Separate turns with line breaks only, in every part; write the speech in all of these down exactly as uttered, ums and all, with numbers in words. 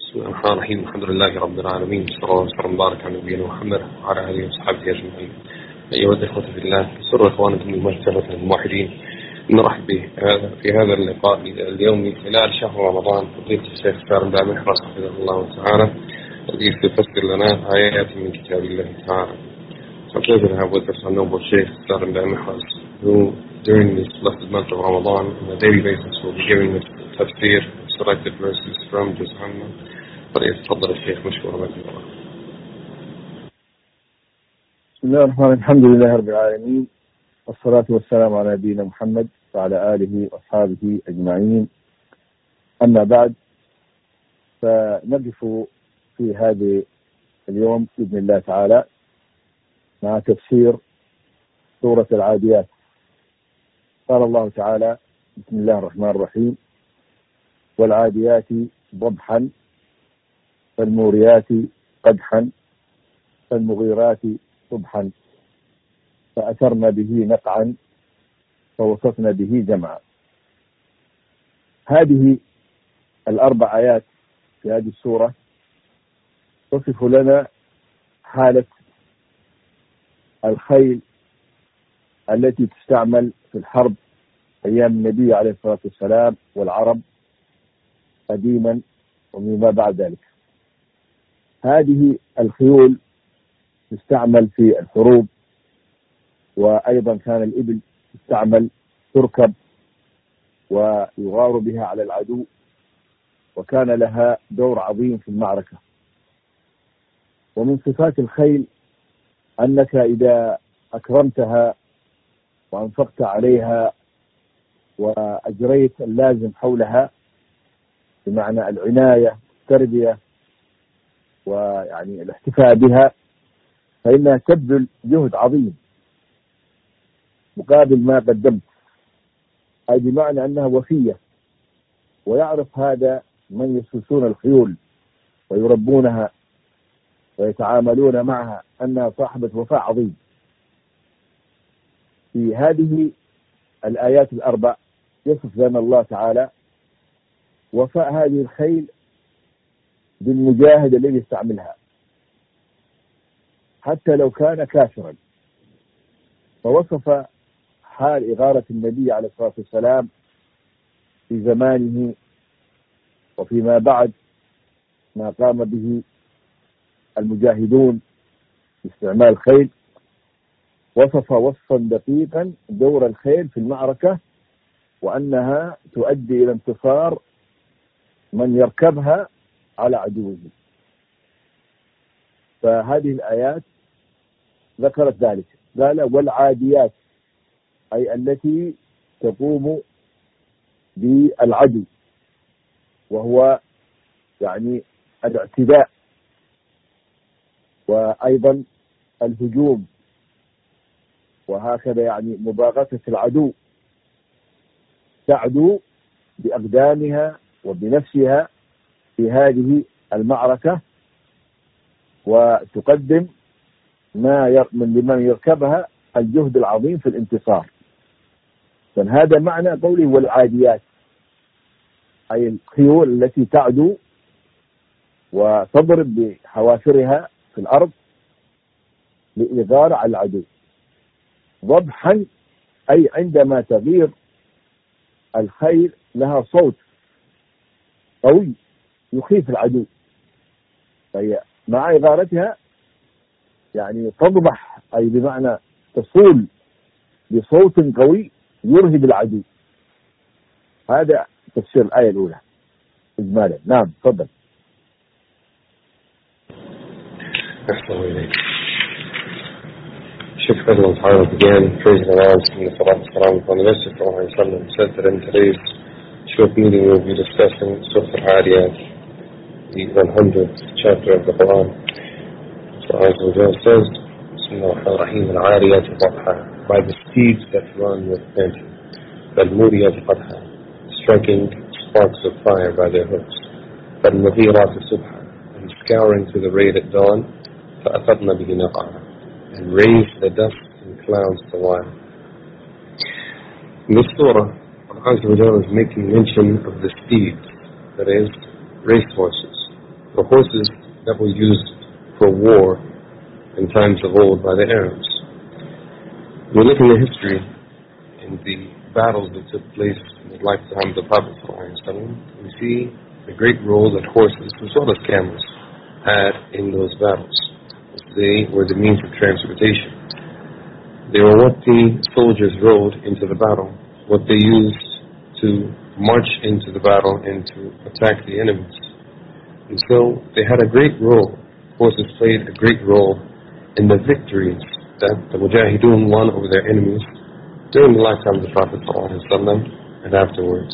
بسم الله الرحمن الرحيم. الحمد لله رب العالمين، صلى الله وسلم وبارك على نبينا محمد وعلى اله وصحبه اجمعين. ايها الاخوه في الله، سر اخوانكم المجتمع الموحدين نرحب به في هذا اللقاء اليومي خلال شهر رمضان. فضيلة الشيخ سالم بن محرز حفظه الله تعالى الذي يفسر لنا آيات من كتاب الله تعالى. So I'm pleased to have with us our noble Sheikh Salim bin Mahraz, who during this blessed month of Ramadan on a daily basis will be giving us tafsir, selected verses from Juz Amma. فليتفضل الشيخ مشكورا مجزورا.
بسم الله الرحمن الرحيم. الحمد لله رب العالمين، والصلاة والسلام على نبينا محمد وعلى آله وأصحابه أجمعين. أما بعد، فنقف في هذا اليوم بإذن الله تعالى مع تفسير سورة العاديات. قال الله تعالى: بسم الله الرحمن الرحيم: والعاديات ضبحا فالموريات قدحا فالمغيرات صبحا فأثرن به نقعا فوسطن به جمعا. هذه الأربع آيات في هذه السورة تصف لنا حالة الخيل التي تستعمل في الحرب أيام النبي عليه الصلاة والسلام والعرب قديما ومما بعد ذلك. هذه الخيول تستعمل في الحروب، وأيضا كان الإبل تستعمل تركب ويغار بها على العدو، وكان لها دور عظيم في المعركة. ومن صفات الخيل أنك إذا أكرمتها وأنفقت عليها وأجريت اللازم حولها بمعنى العناية والتربية ويعني الاحتفاء بها، فإنها تبذل جهد عظيم مقابل ما قدمت، أي بمعنى أنها وفية. ويعرف هذا من يسوسون الخيول ويربونها ويتعاملون معها أنها صاحبة وفاء عظيم. في هذه الآيات الأربع يصف لنا الله تعالى وفاء هذه الخيل بالمجاهد الذي يستعملها حتى لو كان كافرا. فوصف حال إغارة النبي عليه الصلاة والسلام في زمانه وفيما بعد ما قام به المجاهدون باستعمال الخيل. وصف وصفا دقيقا دور الخيل في المعركة، وأنها تؤدي إلى انتصار من يركبها على عدوه. فهذه الآيات ذكرت ذلك. قال: والعاديات، أي التي تقوم بالعدو، وهو يعني الاعتداء وأيضا الهجوم، وهكذا يعني مباغتة العدو، تعدو بأقدامها وبنفسها في هذه المعركة وتقدم ما من لمن يركبها الجهد العظيم في الانتصار. فهذا معنى قوله والعاديات، أي الخيول التي تعدو وتضرب بحوافرها في الأرض لإغارة على العدو. ضبحا، أي عندما تغير الخيل لها صوت قوي يخيف العدو، فهي مع إغارتها يعني تضبح، أي بمعنى تصول بصوت قوي يرهب العدو. هذا تفسير الآية الأولى إجمالا. نعم، تفضل.
أحسن إليك. Sheikh Fazl Al began praising Allah and the Salat Salam upon the Messenger and said that in today's short meeting we will be discussing Surah Al-Adiyat, the one hundredth chapter of the Quran. So Allah says, Bismillah ar-Rahim al-Adiyat Tabha, by the steeds that run with plenty, Al-Muriyat Qadha, striking sparks of fire by their hooves, Al-Mughirat Subha, and scouring through the rain at dawn, فَأَثَرْنَ بِهِ نَقْعًا, and raise the dust and clouds the while. In this surah, Allah is making mention of the steeds, that is, race horses, the horses that were used for war in times of old by the Arabs. We look in the history, in the battles that took place in the lifetime of the Prophet ﷺ, we see the great role that horses, as well as camels, had in those battles. They were the means of transportation. They were what the soldiers rode into the battle, what they used to march into the battle and to attack the enemies. And so they had a great role. Horses played a great role in the victories that the Mujahideen won over their enemies during the lifetime of the Prophet ﷺ and afterwards.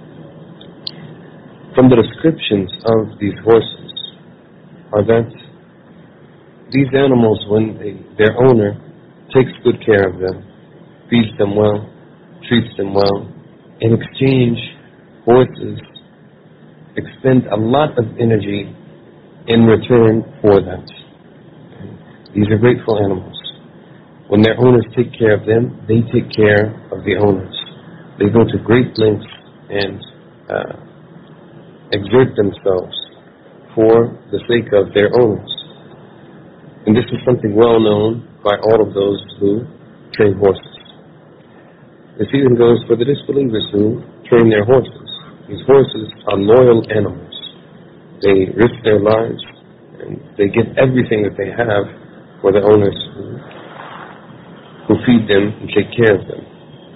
From the descriptions of these horses are that these animals, when they, their owner takes good care of them, feeds them well, treats them well, in exchange, horses expend a lot of energy in return for that. These are grateful animals. When their owners take care of them, they take care of the owners. They go to great lengths and uh, exert themselves for the sake of their owners. And this is something well known by all of those who train horses. This even goes for the disbelievers who train their horses. These horses are loyal animals. They risk their lives and they give everything that they have for the owners who, who feed them and take care of them.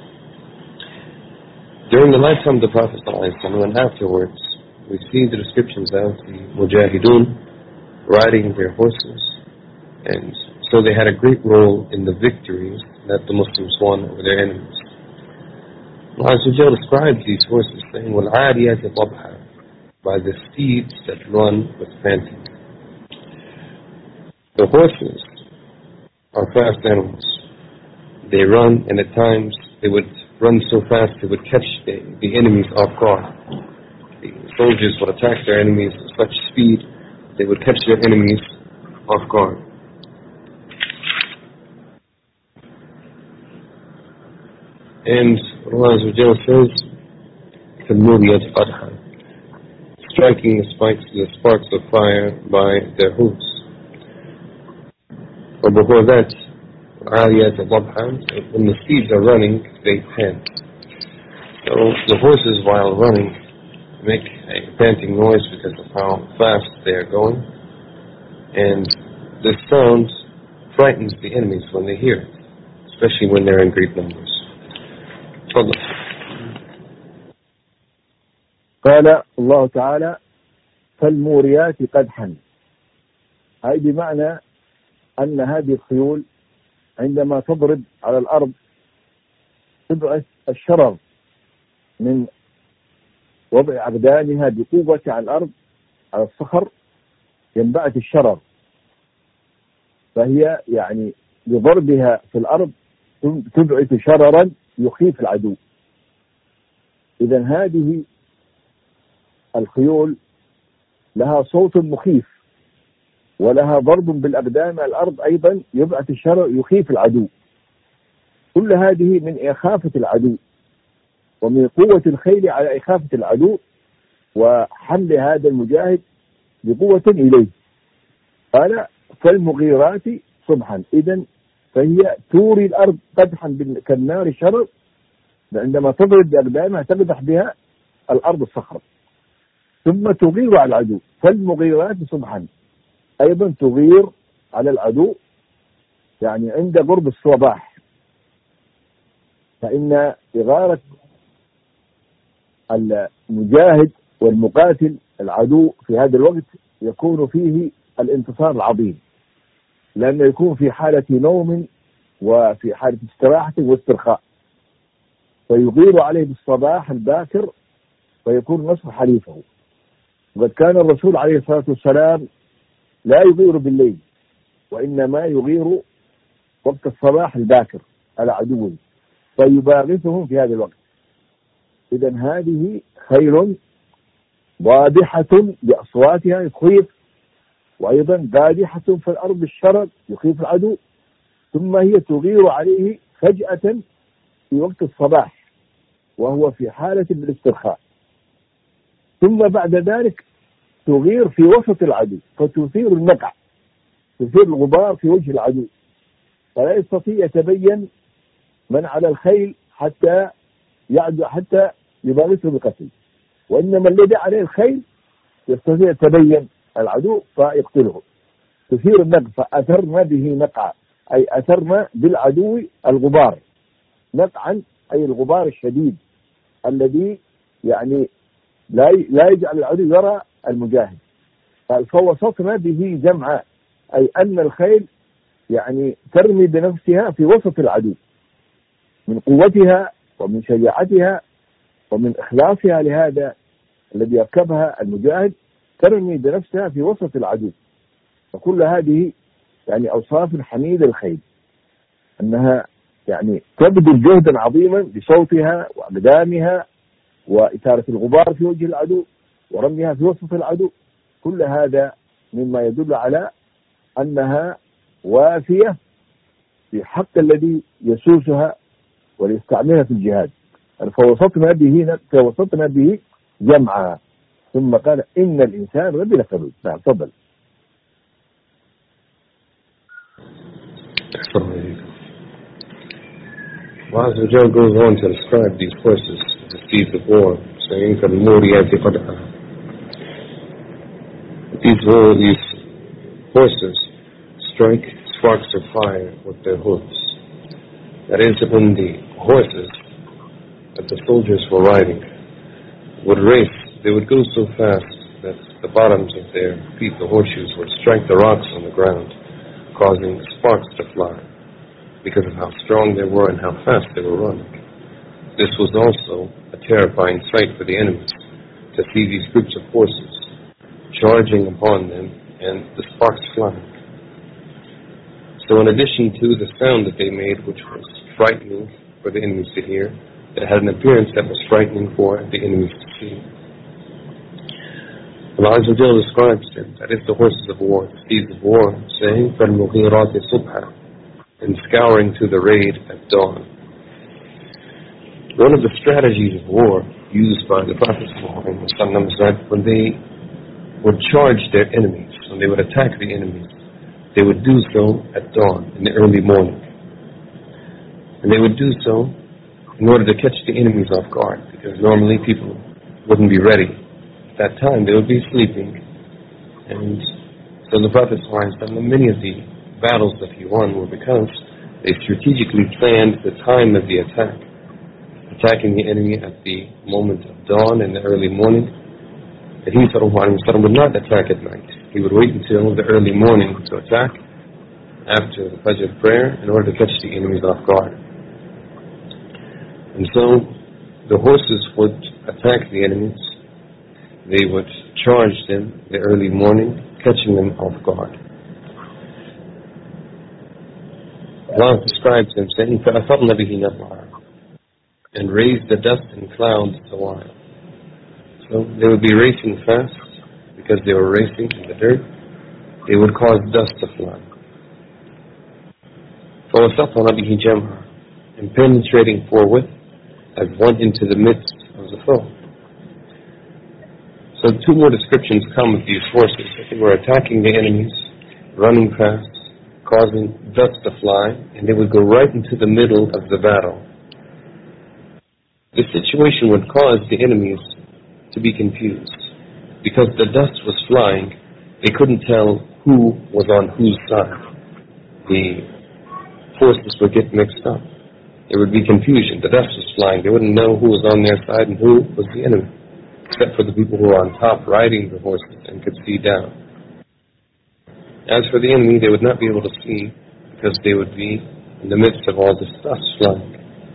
During the lifetime of the Prophet ﷺ and afterwards, we see the descriptions of the Mujahideen riding their horses, and so they had a great role in the victories that the Muslims won over their enemies. Allah Azza wa Jalla describes these horses saying, وَالْعَادِيَاتِ ضَبْحًا, by the steeds that run with panting. The horses are fast animals. They run, and at times they would run so fast they would catch the, the enemies off guard. The soldiers would attack their enemies at such speed they would catch their enemies off guard. And Allah Azza wa Jalla says, فَالْمُورِيَاتِ قَدْحًا, striking the spikes, the sparks of fire by their hooves. Or before that, عَالِيَاتِ ضَبْحًا, when the steeds are running, they pant. So the horses, while running, make a panting noise because of how fast they are going, and this sound frightens the enemies when they hear it, especially when they're in great numbers.
قال الله تعالى فالموريات قدحا، أي بمعنى أن هذه الخيول عندما تضرب على الأرض تبعث الشرر من وضع أقدامها بقوة على الأرض على الصخر، ينبعث الشرر، فهي يعني بضربها في الأرض تبعث شررا يخيف العدو. إذن هذه الخيول لها صوت مخيف ولها ضرب بالأقدام على الأرض أيضا يبعث الشرر يخيف العدو. كل هذه من إخافة العدو ومن قوة الخيل على إخافة العدو وحمل هذا المجاهد بقوة إليه. قال فالمغيرات صبحا، إذن فهي توري الأرض قدحا كالنار الشرر، عندما تضرب بأقدامها تقدح بها الأرض الصخرة، ثم تغير على العدو. فالمغيرات صبحا أيضا تغير على العدو، يعني عند قرب الصباح، فإن إغارة المجاهد والمقاتل العدو في هذا الوقت يكون فيه الانتصار العظيم، لأنه يكون في حالة نوم وفي حالة استراحة واسترخاء، فيغير عليه بالصباح الباكر فيكون نصر حليفه. وقد كان الرسول عليه الصلاة والسلام لا يغير بالليل، وإنما يغير وقت الصباح الباكر على عدوه فيباغتهم في هذا الوقت. إذن هذه خيل واضحة بأصواتها يخيف، وأيضا قادحة في الأرض بالشرر يخيف العدو، ثم هي تغير عليه فجأة في وقت الصباح وهو في حالة الاسترخاء، ثم بعد ذلك تغير في وسط العدو فتثير النقع، تثير الغبار في وجه العدو، فلا يستطيع يتبين من على الخيل حتى يعدو حتى يبارزه بقتل، وإنما الذي عليه الخيل يستطيع يتبين العدو فيقتله. تثير النقع، فأثرنا به نقعا، أي أثرنا بالعدو الغبار. نقعا أي الغبار الشديد الذي يعني لا لا يجعل العدو يرى المجاهد. فوسطنا به جمعا، أي أن الخيل يعني ترمي بنفسها في وسط العدو من قوتها ومن شجاعتها ومن إخلاصها لهذا الذي يركبها المجاهد، ترمي بنفسها في وسط العدو. فكل هذه يعني أوصاف حميدة الخيل، أنها يعني تبذل جهدا عظيما بصوتها وأقدامها وإثارة الغبار في وجه العدو ورميها في وسط العدو. كل هذا مما يدل على أنها وافية في حق الذي يسوسها وليستعملها في الجهاد. فوسطنا به فوسطنا به جمعا. ثم قال إن الإنسان لفي خسر. نعم تفضل.
Allah Azza wa Jalla goes on to describe these horses, the steeds of war, saying, "Al-Muriyati qadha." These war, these horses strike sparks of fire with their hooves. That is, when the horses that the soldiers were riding would race, they would go so fast that the bottoms of their feet, the horseshoes, would strike the rocks on the ground, causing sparks to fly, because of how strong they were and how fast they were running. This was also a terrifying sight for the enemies, to see these groups of horses charging upon them and the sparks flying. So in addition to the sound that they made, which was frightening for the enemies to hear, it had an appearance that was frightening for the enemies to see. Allah Azza wa Jalla describes them, that is the horses of war, the steeds of war, saying, فَالْمُغِيرَاتِ صُبْحًا, and scouring to the raid at dawn. One of the strategies of war used by the Prophet ﷺ is that when they would charge their enemies, when they would attack the enemies, they would do so at dawn, in the early morning. And they would do so in order to catch the enemies off guard, because normally people wouldn't be ready. At that time they would be sleeping. And so the Prophet ﷺ, many of the battles that he won were because they strategically planned the time of the attack, attacking the enemy at the moment of dawn in the early morning. That he ﷺ would not attack at night. He would wait until the early morning to attack after the Fajr prayer in order to catch the enemies off guard. And so the horses would attack the enemies. They would charge them the early morning, catching them off guard. Allah describes them saying, فَأَثَرْنَ بِهِ نَقْعًا, and raised the dust and clouds a while. So they would be racing fast. Because they were racing in the dirt, they would cause dust to fly. فَوَسَطْنَا بِهِ جَمْعًا, and penetrating forthwith as one into the midst of the foe. So two more descriptions come of these horses. They were attacking the enemies, running fast, causing dust to fly, and they would go right into the middle of the battle. This situation would cause the enemies to be confused. Because the dust was flying, they couldn't tell who was on whose side. The forces would get mixed up. There would be confusion. The dust was flying. They wouldn't know who was on their side and who was the enemy, except for the people who were on top riding the horses and could see down. As for the enemy, they would not be able to see because they would be in the midst of all this dust flying.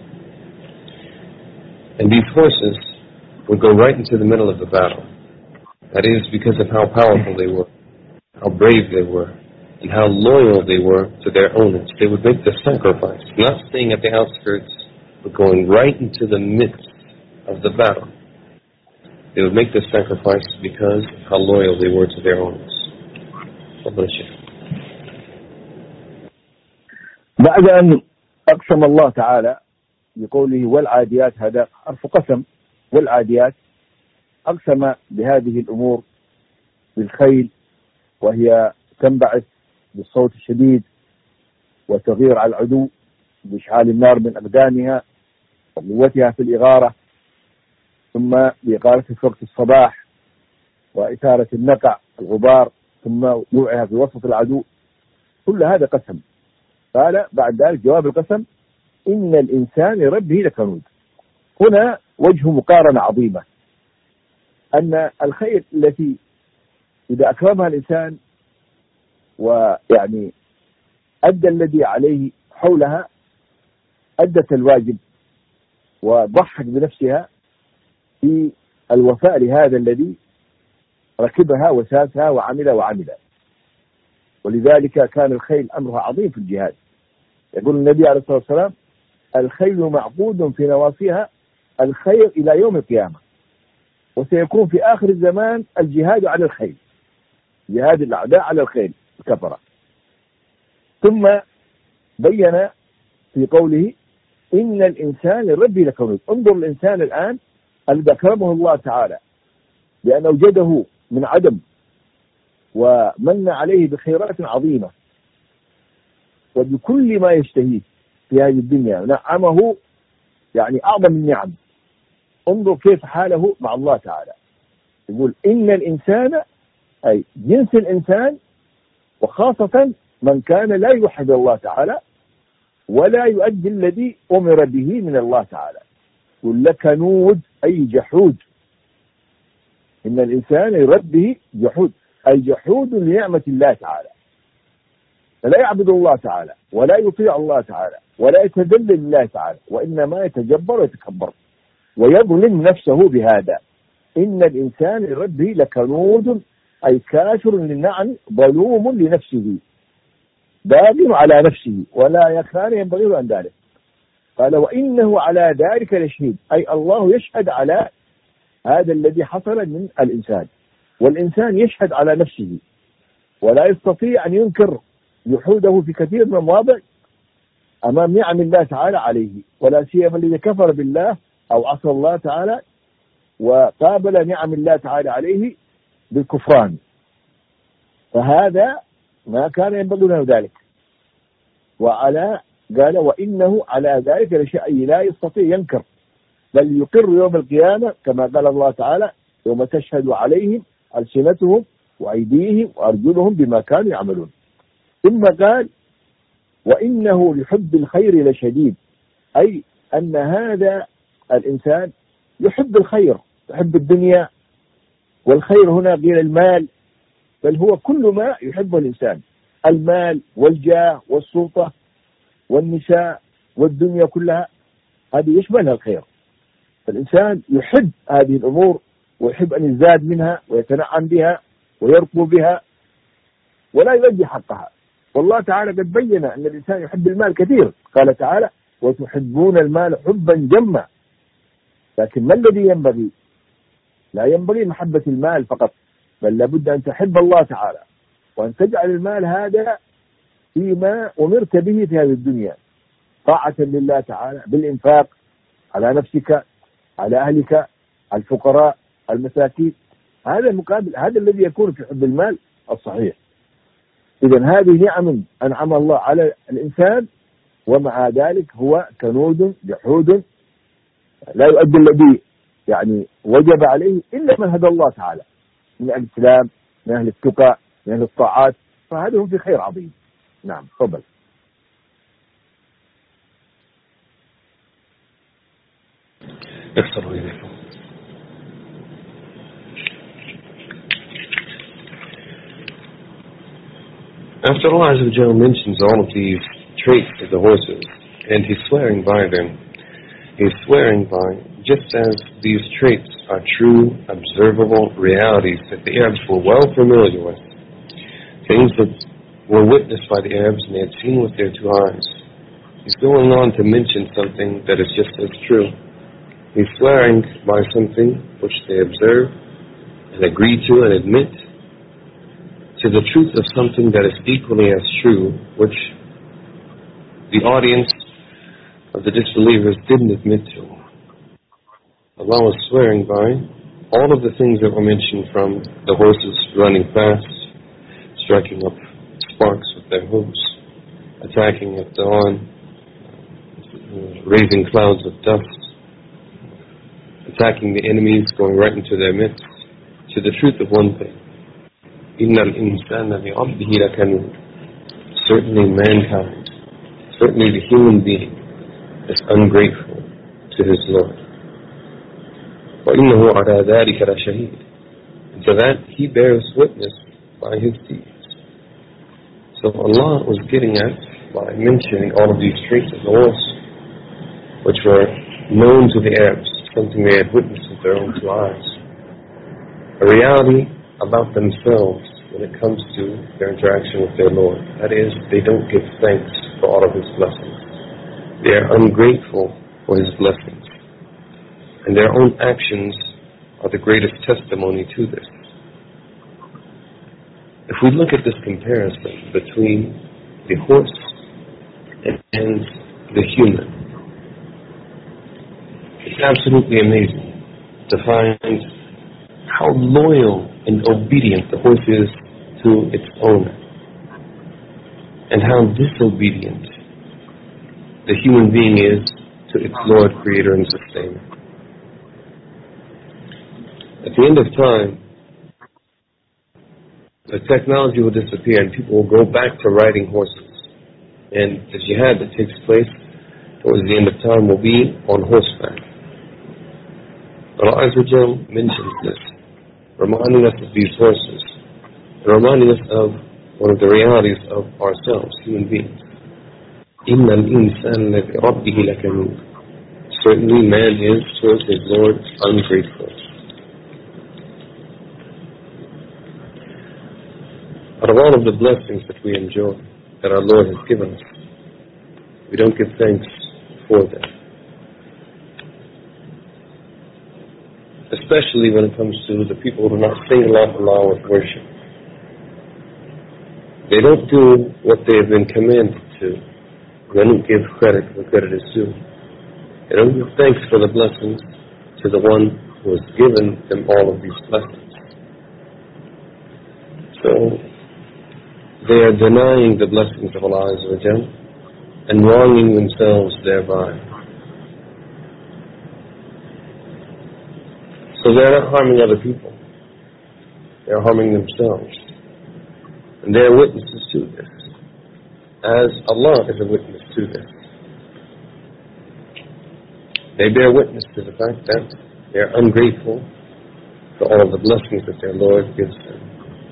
And these horses would go right into the middle of the battle. That is because of how powerful they were, how brave they were, and how loyal they were to their owners. They would make the sacrifice, not staying at the outskirts, but going right into the midst of the battle. They would make the sacrifice because of how loyal they were to their owners.
بعد أن أقسم الله تعالى بقوله والعاديات، هذا حرف قسم، والعاديات، أقسم بهذه الأمور بالخيل وهي تنبعث بالصوت الشديد وتغير على العدو بإشعال النار من أقدامها وقوتها في الإغارة، ثم بإغارتها في وقت الصباح وإثارة النقع الغبار، ثم وقوعها في وسط العدو. كل هذا قسم. قال بعد ذلك جواب القسم: إن الإنسان لربه لكنود. هنا وجه مقارنة عظيمة، أن الخير التي إذا أكرمها الإنسان ويعني أدى الذي عليه حولها، أدت الواجب وضحت بنفسها في الوفاء لهذا الذي ركبها وساسها وعمل وعمل. ولذلك كان الخيل أمرها عظيم في الجهاد. يقول النبي عليه الصلاة والسلام: الخيل معقود في نواصيها الخير إلى يوم القيامة، وسيكون في آخر الزمان الجهاد على الخيل، جهاد الأعداء على الخيل الكفرة. ثم بين في قوله: إن الإنسان لربه لكنود. انظر الإنسان الآن الذي أكرمه الله تعالى بأن أوجده من عدم ومن عليه بخيرات عظيمة وبكل ما يشتهيه في هذه الدنيا، نعمه يعني أعظم النعم. انظر كيف حاله مع الله تعالى. يقول: إن الإنسان، أي جنس الإنسان، وخاصة من كان لا يوحد الله تعالى ولا يؤدي الذي أمر به من الله تعالى. يقول: لكنود، أي جحود. إن الإنسان لربه جحود، أي جحود لنعمة الله تعالى، فلا يعبد الله تعالى ولا يطيع الله تعالى ولا يتذلل لله تعالى، وإنما يتجبر ويتكبر ويظلم نفسه بهذا. إن الإنسان لربه لكنود، أي كافر للنعم ظلوم لنفسه باغ على نفسه ولا يكان ينبغي عن ذلك. قال: وإنه على ذلك لشهيد، أي الله يشهد على هذا الذي حصل من الإنسان، والإنسان يشهد على نفسه ولا يستطيع أن ينكر جحوده في كثير من المواضع أمام نعم الله تعالى عليه، ولا سيما الذي كفر بالله أو عصى الله تعالى وقابل نعم الله تعالى عليه بالكفران، فهذا ما كان ينبغي له ذلك. وعلى قال: وإنه على ذلك لشيء لا يستطيع ينكر، بل يقر يوم القيامة كما قال الله تعالى: يوم تشهد عليهم ألسنتهم وأيديهم وأرجلهم بما كانوا يعملون. ثم قال: وإنه لحب الخير لشديد، أي أن هذا الإنسان يحب الخير، يحب الدنيا، والخير هنا غير المال، بل هو كل ما يحبه الإنسان، المال والجاه والسلطة والنساء والدنيا كلها، هذه يشملها الخير. فالإنسان يحب هذه الأمور ويحب أن يزداد منها ويتنعم بها ويرقو بها ولا يؤدي حقها. والله تعالى قد بين أن الإنسان يحب المال كثير. قال تعالى: وتحبون المال حبا جما. لكن ما الذي ينبغي؟ لا ينبغي محبة المال فقط، بل لابد أن تحب الله تعالى وأن تجعل المال هذا فيما أمرت به في هذه الدنيا، طاعة لله تعالى بالإنفاق على نفسك، على أهلك، على الفقراء، المساكين. هذا المقابل، هذا الذي يكون في حب المال الصحيح. إذن هذه نعم أنعم الله على الإنسان، ومع ذلك هو كنود جحود لا يؤدي الذي يعني وجب عليه إلا من هدى الله تعالى من أهل الإسلام، من أهل التقى، من أهل الطاعات، فهذا هم في خير عظيم. نعم، تفضل.
اكثر إليكم. After Allah Azza wa Jalla mentions all of these traits of the horses, and He's swearing by them, He's swearing by, just as these traits are true, observable realities that the Arabs were well familiar with, things that were witnessed by the Arabs and they had seen with their two eyes. He's going on to mention something that is just as true. He's swearing by something which they observe and agree to and admit, to the truth of something that is equally as true, which the audience of the disbelievers didn't admit to. Allah was swearing by all of the things that were mentioned, from the horses running fast, striking up sparks with their hooves, attacking at dawn, raising clouds of dust, attacking the enemies, going right into their midst, to the truth of one thing. إِنَّ الْإِنسَانَ لِرَبِّهِ لَكَنُودٌ. Certainly mankind, certainly the human being, is ungrateful to his Lord. وَإِنَّهُ عَلَى ذَلِكَ لَشَهِيدٌ. And to that he bears witness by his deeds. So Allah was getting at, by mentioning all of these traits of the horse, which were known to the Arabs, something they had witnessed with their own two eyes, a reality about themselves when it comes to their interaction with their Lord. That is, they don't give thanks for all of His blessings. They are ungrateful for His blessings. And their own actions are the greatest testimony to this. If we look at this comparison between the horse and the human, it's absolutely amazing to find how loyal and obedient the horse is to its owner, and how disobedient the human being is to its Lord, Creator, and Sustainer. At the end of time, the technology will disappear and people will go back to riding horses. And the jihad that takes place towards the end of time will be on horseback. Allah Azza wa Jal mentions this, reminding us of these horses, and reminding us of one of the realities of ourselves, human beings. إِنَّ الْإِنسَانَ لِرَبِّهِ لَكَنُودٌ. Certainly man is towards his Lord ungrateful. Out of all of the blessings that we enjoy, that our Lord has given us, we don't give thanks for them. Especially when it comes to the people who do not single out Allah with worship. They don't do what they have been commanded to. They don't give credit where credit is due. They don't give thanks for the blessings to the one who has given them all of these blessings. So, they are denying the blessings of Allah Azza wa Jal and wronging themselves thereby. So they are not harming other people. They are harming themselves. And they are witnesses to this, as Allah is a witness to this. They bear witness to the fact that they are ungrateful for all of the blessings that their Lord gives them.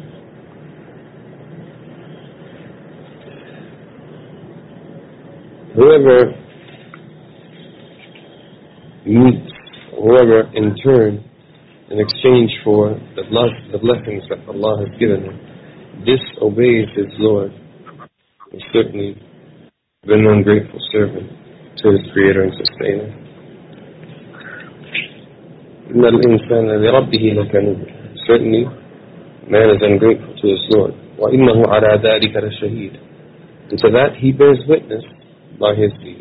Whoever meets, whoever in turn, in exchange for the, bless, the blessings that Allah has given him, disobeys his Lord, is certainly been an ungrateful servant to his Creator and Sustainer. إِنَّ الْإِنسَانَ لِرَبِّهِ لَكَنُودٌ. Certainly, man is ungrateful to his Lord. وَإِنَّهُ عَلَى ذَلِكَ لَشَهِيدٌ. And to that he bears witness by his deeds.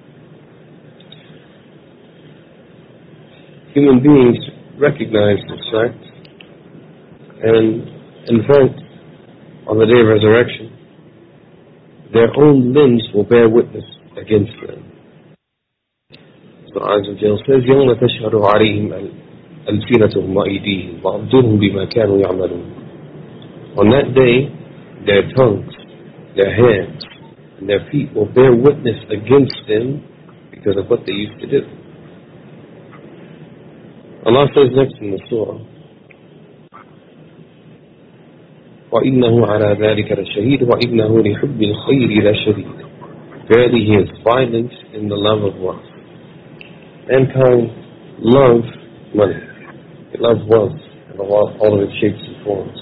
Human beings recognize this fact, and in fact, on the day of resurrection, their own limbs will bear witness against them. So Azza wa Jal says, يَوْمَ تَشْهَدُ عَلَيْهِمْ أَلْسِنَتُهُمْ وَأَيْدِيهِمْ وَأَرْجُلُهُمْ بِمَا كَانُوا يَعْمَلُونَ. On that day, their tongues, their hands, and their feet will bear witness against them because of what they used to do. Allah says next in the surah, وَإِنَّهُ عَلَى ذَلِكَ لَشَهِيدٌ وَإِنَّهُ لِحُبِّ الْخَيْرِ لَشَدِيدٌ. Verily he is violent in the love of wealth. Mankind love money. They love wealth and all of its shapes and forms.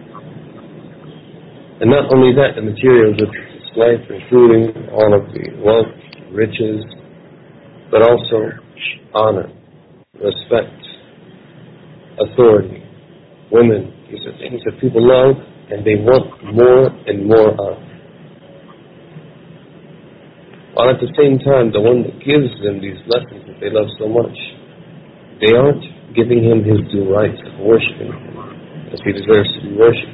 And not only that, the materials of life, including all of the wealth, riches, but also honor, respect, authority, women. These are things that people love and they want more and more of. While at the same time, the one that gives them these blessings that they love so much, they aren't giving him his due rights of worshiping him as he deserves to be worshipped.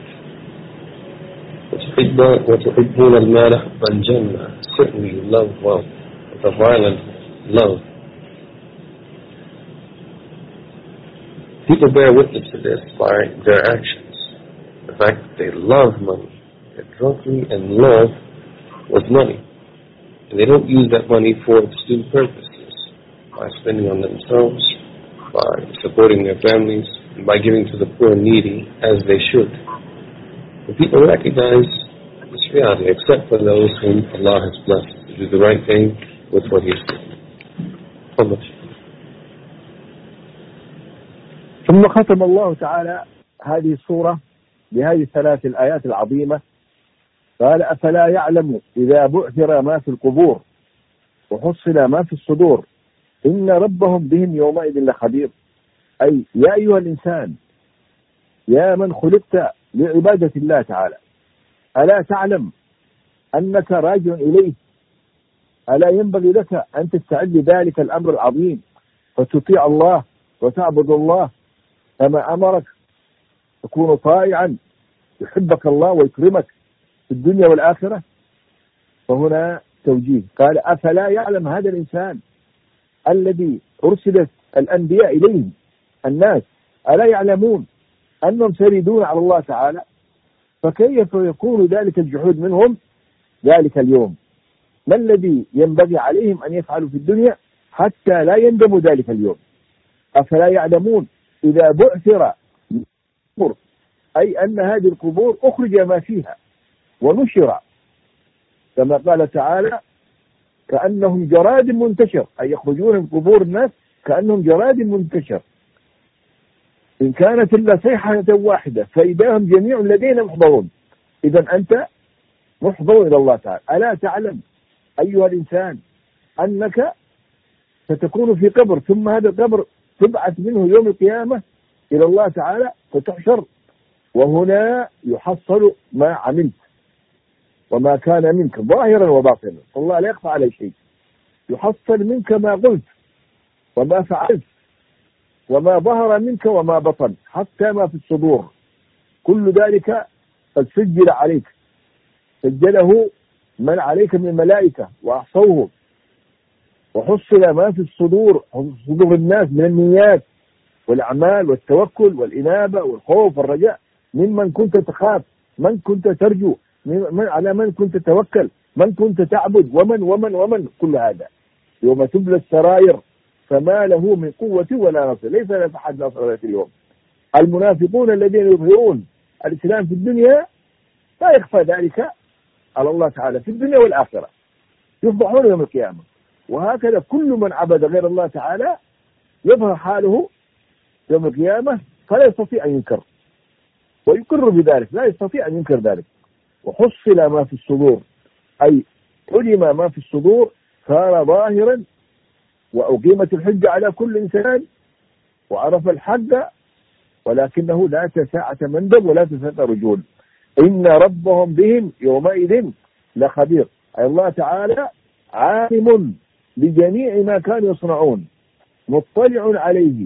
وَتُحِبُّونَ الْمَالَ حُبًّا جَمًّا. Certainly you love wealth with a violent love. People bear witness to this by their actions. The fact that they love money. They're drunken and love with money. And they don't use that money for its due purposes, by spending on themselves, by supporting their families, and by giving to the poor and needy as they should. And people recognize this reality, except for those whom Allah has blessed to do the right thing with what He has given. How much?
ثم ختم الله تعالى هذه السورة بهذه الثلاث الآيات العظيمة قال أفلا يعلم إذا بعثر ما في القبور وحصل ما في الصدور إن ربهم بهم يومئذ لخبير. أي يا أيها الإنسان يا من خلقت لعبادة الله تعالى ألا تعلم أنك راجع إليه؟ ألا ينبغي لك أن تستعد لذلك الأمر العظيم فتطيع الله وتعبد الله كما أمرك، تكون طائعا يحبك الله ويكرمك في الدنيا والآخرة؟ فهنا توجيه قال أفلا يعلم هذا الإنسان الذي أرسلت الأنبياء إليه الناس ألا يعلمون أنهم سيردون على الله تعالى؟ فكيف يكون ذلك الجحود منهم ذلك اليوم؟ ما الذي ينبغي عليهم أن يفعلوا في الدنيا حتى لا يندموا ذلك اليوم؟ أفلا يعلمون إذا بعثر القبور، أي أن هذه القبور أخرج ما فيها ونشر كما قال تعالى كأنهم جراد منتشر، أي يخرجون من قبور الناس كأنهم جراد منتشر، إن كانت إلا صيحة واحدة فإذا هم جميع لدينا محضرون. إذا أنت محضر إلى الله تعالى. ألا تعلم أيها الإنسان أنك ستكون في قبر، ثم هذا القبر تبعث منه يوم القيامة إلى الله تعالى فتحشر، وهنا يحصل ما عملت وما كان منك ظاهرا وباطنا، الله لا يخفى عليه شيء. يحصل منك ما قلت وما فعلت وما ظهر منك وما بطن حتى ما في الصدور، كل ذلك قد سجل عليك، سجله من عليك من الملائكة وأحصوه. وحصل ما في الصدور، صدور الناس من النيات والأعمال والتوكل والإنابة والخوف والرجاء، ممن كنت تخاف، من كنت ترجو، من على من كنت تتوكل، من كنت تعبد، ومن ومن ومن كل هذا. يوم تبلى السرائر فما له من قوة ولا نصر، ليس له أحد نصر في اليوم. المنافقون الذين يظهرون الإسلام في الدنيا لا يخفى ذلك على الله تعالى في الدنيا والآخرة، يفضحون يوم القيامة. وهكذا كل من عبد غير الله تعالى يظهر حاله يوم القيامة فلا يستطيع أن ينكر ويقر بذلك، لا يستطيع أن ينكر ذلك. وحصل ما في الصدور، أي علم ما في الصدور صار ظاهرا، وأقيمت الحجة على كل إنسان وعرف الحق، ولكنه لا تساعة مندب ولا تساعة رجول. إن ربهم بهم يومئذ لخبير، أي الله تعالى عالم بجميع ما كانوا يصنعون، مطلع عليه،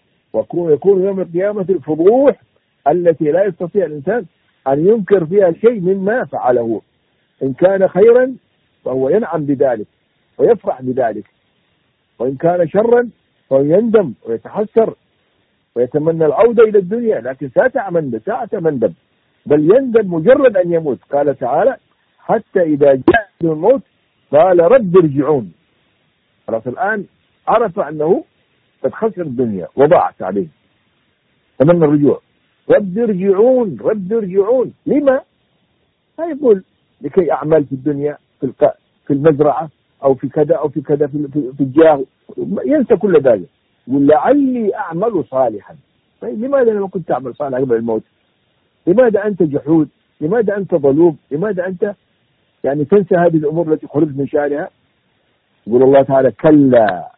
ويكون يوم القيامة الفضوح التي لا يستطيع الإنسان أن ينكر فيها شيء مما فعله. إن كان خيرا فهو ينعم بذلك ويفرح بذلك، وإن كان شرا فهو يندم ويتحسر ويتمنى العودة إلى الدنيا، لكن ساعة مندب ساعة مندب بل يندم مجرد أن يموت. قال تعالى حتى إذا جاء الموت قال رب ارجعون، خلاص الآن عرف أنه قد خسر الدنيا وضاعت عليه، تمنى الرجوع. رب ارجعون رب ارجعون، لما؟ لا يقول لكي أعمل في الدنيا في في المزرعة أو في كذا أو في كذا في, في, في الجاه، ينسى كل ذلك، يقول لعلي أعمل صالحا. طيب لماذا لما كنت تعمل صالحا قبل الموت؟ لماذا أنت جحود؟ لماذا أنت ظلوم؟ لماذا أنت يعني تنسى هذه الأمور التي خرجت من شأنها؟ يقول الله تعالى كلا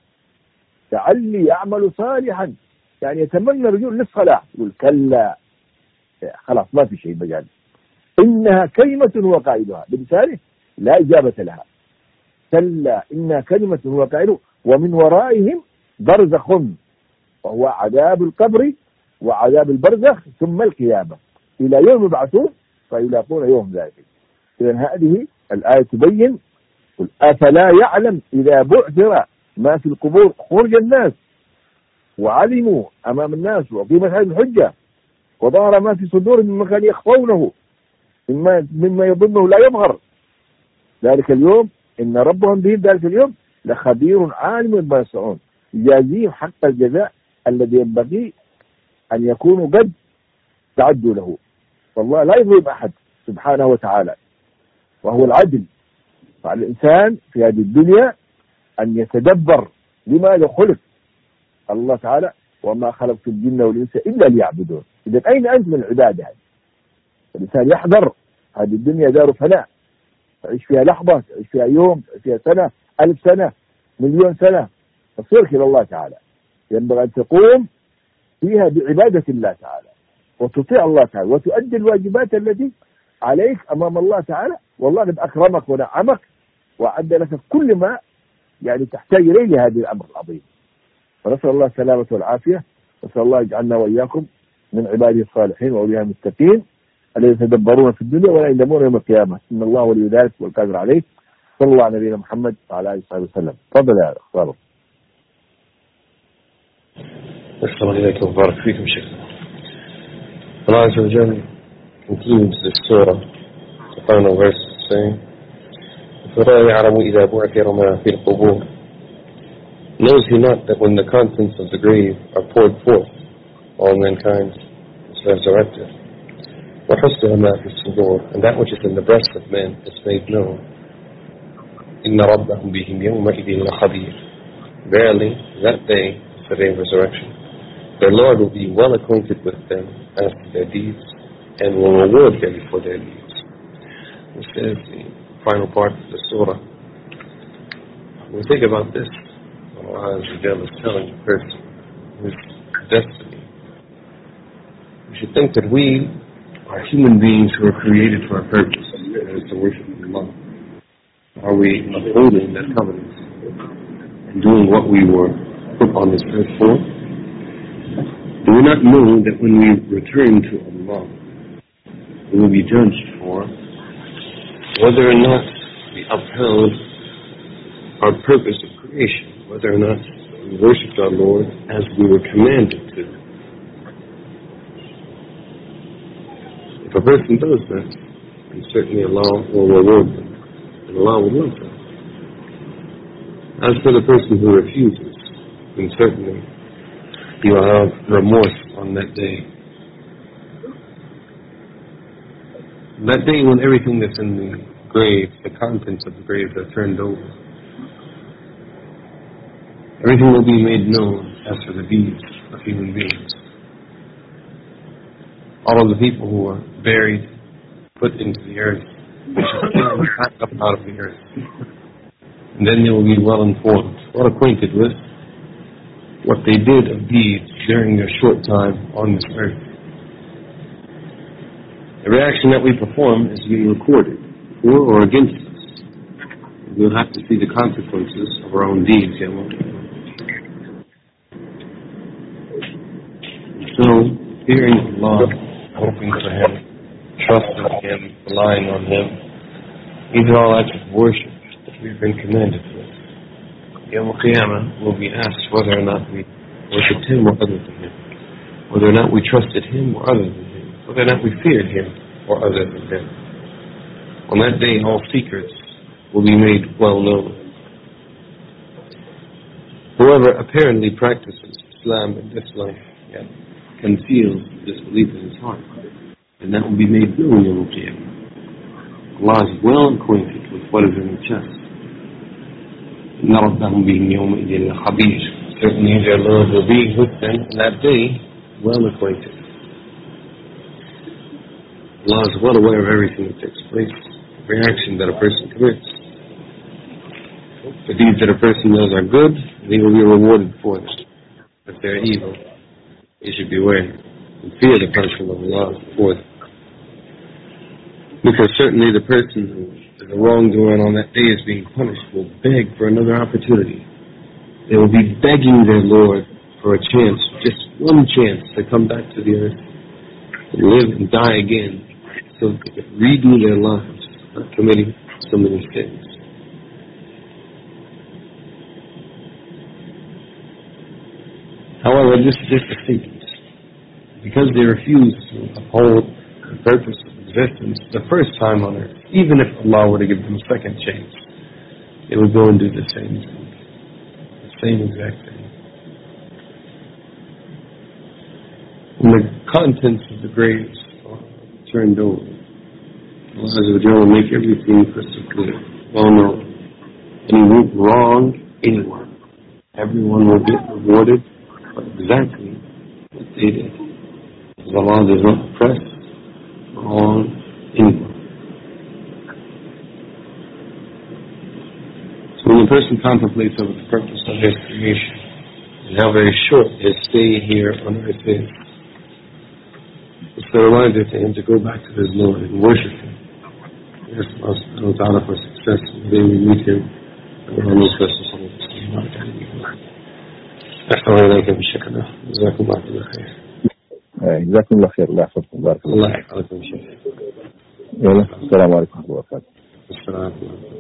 لعلي أعمل صالحا، يعني يتمنى الرجوع للصلاح، يقول كلا خلاص ما في شيء مجال، إنها كلمة هو قائلها، بمثاله لا إجابة لها. كلا إنها كلمة هو قائله ومن ورائهم برزخ وهو عذاب القبر وعذاب البرزخ ثم القيامة إلى يوم يبعثون فيلاقون يوم ذلك. إذن هذه الآية تبين قل أفلا يعلم إذا بعثر ما في القبور خرج الناس وعلموا أمام الناس وقيمت هذه الحجة وظهر ما في صدورهم مما كانوا يخفونه مما, مما يظنه لا يظهر ذلك اليوم إن ربهم به ذلك اليوم لخبير عالم بما يصنعون يجازيهم حق الجزاء الذي ينبغي أن يكونوا قد تعدوا له. والله لا يظلم أحد سبحانه وتعالى وهو العدل. فعلى الإنسان في هذه الدنيا أن يتدبر لماذا خلق الله تعالى وما خلقت الجن والإنس إلا ليعبدون. إذا أين أنت من العبادة هذه؟ الإنسان يحذر هذه الدنيا دار فناء تعيش فيها لحظة تعيش فيها يوم تعيش فيها سنة ألف سنة مليون سنة تصيرك إلى الله تعالى. ينبغي أن تقوم فيها بعبادة الله تعالى وتطيع الله تعالى وتؤدي الواجبات التي عليك أمام الله تعالى. والله قد أكرمك ونعمك وأعد لك كل ما يعني تحتاج إليه لهذا الأمر العظيم. فنسأل الله السلامة والعافية. نسأل الله يجعلنا وإياكم من عباده الصالحين وأولياء المتقين الذين يتدبرون في الدنيا ولا يندمون يوم القيامة. إن الله ولي ذلك والقادر عليه. صلى الله على نبينا محمد وعلى آله وصحبه وسلم. تفضل يا أخ.
السلام عليكم وبارك فيكم شيخنا. Allah Azza wa Jalla concludes this surah, the final verse, saying, فَلَا يَعْلَمُ إِذَا بُعْثِرَ مَا فِي الْقُبُورِ. Knows he not that when the contents of the grave are poured forth, all mankind is resurrected. وَحُسِّرَ مَا فِي الصُّدُورِ. And that which is in the breast of men is made known. إِنَّ رَبَّهُمْ بِهِمْ يَوْمَئِذٍ لَخَبِيرٌ. Verily, that day is the day of resurrection. Their Lord will be well acquainted with them as to their deeds and will reward them for their deeds. This is the final part of the surah. When we think about this, Allah Azza wa Jalla is telling the person his destiny. We should think that we are human beings who are created for a purpose, and that is to worship Allah. Are we upholding that covenant and doing what we were put on this earth for? Do we not know that when we return to Allah, we will be judged for whether or not we upheld our purpose of creation, whether or not we worshipped our Lord as we were commanded to? If a person does that, then certainly Allah will reward them, and Allah will love them. As for the person who refuses, then certainly he will have remorse on that day. That day when everything that's in the grave, the contents of the grave are turned over. Everything will be made known as for the deeds of human beings. All of the people who are buried, put into the earth, packed up out of the earth. And then they will be well informed, well acquainted with what they did of deeds during their short time on this earth. The reaction that we perform is being recorded, for or against us. We'll have to see the consequences of our own deeds. So, fearing Allah, hoping for Him, trusting Him, relying on Him, these are all acts of worship that we've been commanded with. Yawm al-Qiyamah will be asked whether or not we worshipped Him or other than Him, whether or not we trusted Him or other than Him, whether or not we feared Him or other than Him. On that day, all secrets will be made well known. Whoever apparently practices Islam in this life, yet conceals disbelief in his heart, and that will be made known Yawm al-Qiyamah. Allah is well acquainted with what is in the chest. إِنَّ رَبَّهُمْ بِهِمْ يَوْمَئِذٍ لَخَبِيرٌ. Certainly their Lord will be with them on that day, well acquainted. Allah is well aware of everything that takes place, every action that a person commits. The deeds that a person does are good, and he will be rewarded for them. If they're evil, he should beware and fear the punishment of Allah for them. Because certainly the person who is a wrongdoer and on that day is being punished will beg for another opportunity. They will be begging their Lord for a chance just one chance to come back to the earth and live and die again so that they could redo their lives, not committing so many sins. However, this is just a statement. Because they refused to uphold the purpose of existence the first time on earth, even if Allah were to give them a second chance, they would go and do the same thing. The same exact thing. When the contents of the graves are turned over, Allah will make everything crystal clear, well known. Any wrong anywhere, everyone will get rewarded for exactly what they did. Because Allah does not press wrong anyone. So when a person contemplates over the purpose of his creation and how very short his stay here on earth is, it's a reminder to him to go back to his Lord and worship Him. Yes, Allah subhanahu wa ta'ala for success. May we meet Him. اللهم صل وسلم وبارك على نبينا. أحسن إليك بشكرنا. جزاكم الله كل خير.
جزاكم الله خير. الله يحفظكم. بارك الله.
الله يحفظكم شيخ.
السلام عليكم ورحمة الله وبركاته.
السلام عليكم.